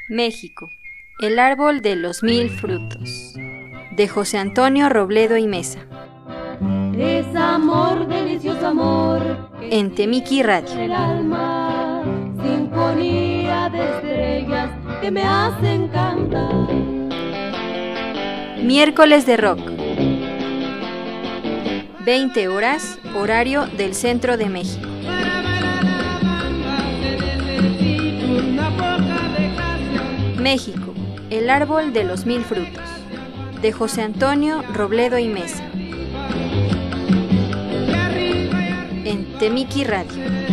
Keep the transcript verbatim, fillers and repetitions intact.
México, el árbol de los mil frutos, de José Antonio Robledo y Mesa. Es amor, delicioso amor, en Temiki Radio. el alma, sinfonía de estrellas que me hacen cantar. Miércoles de rock, veinte horas, horario del centro de México. México, el árbol de los mil frutos, de José Antonio Robledo y Mesa, en Temiki Radio.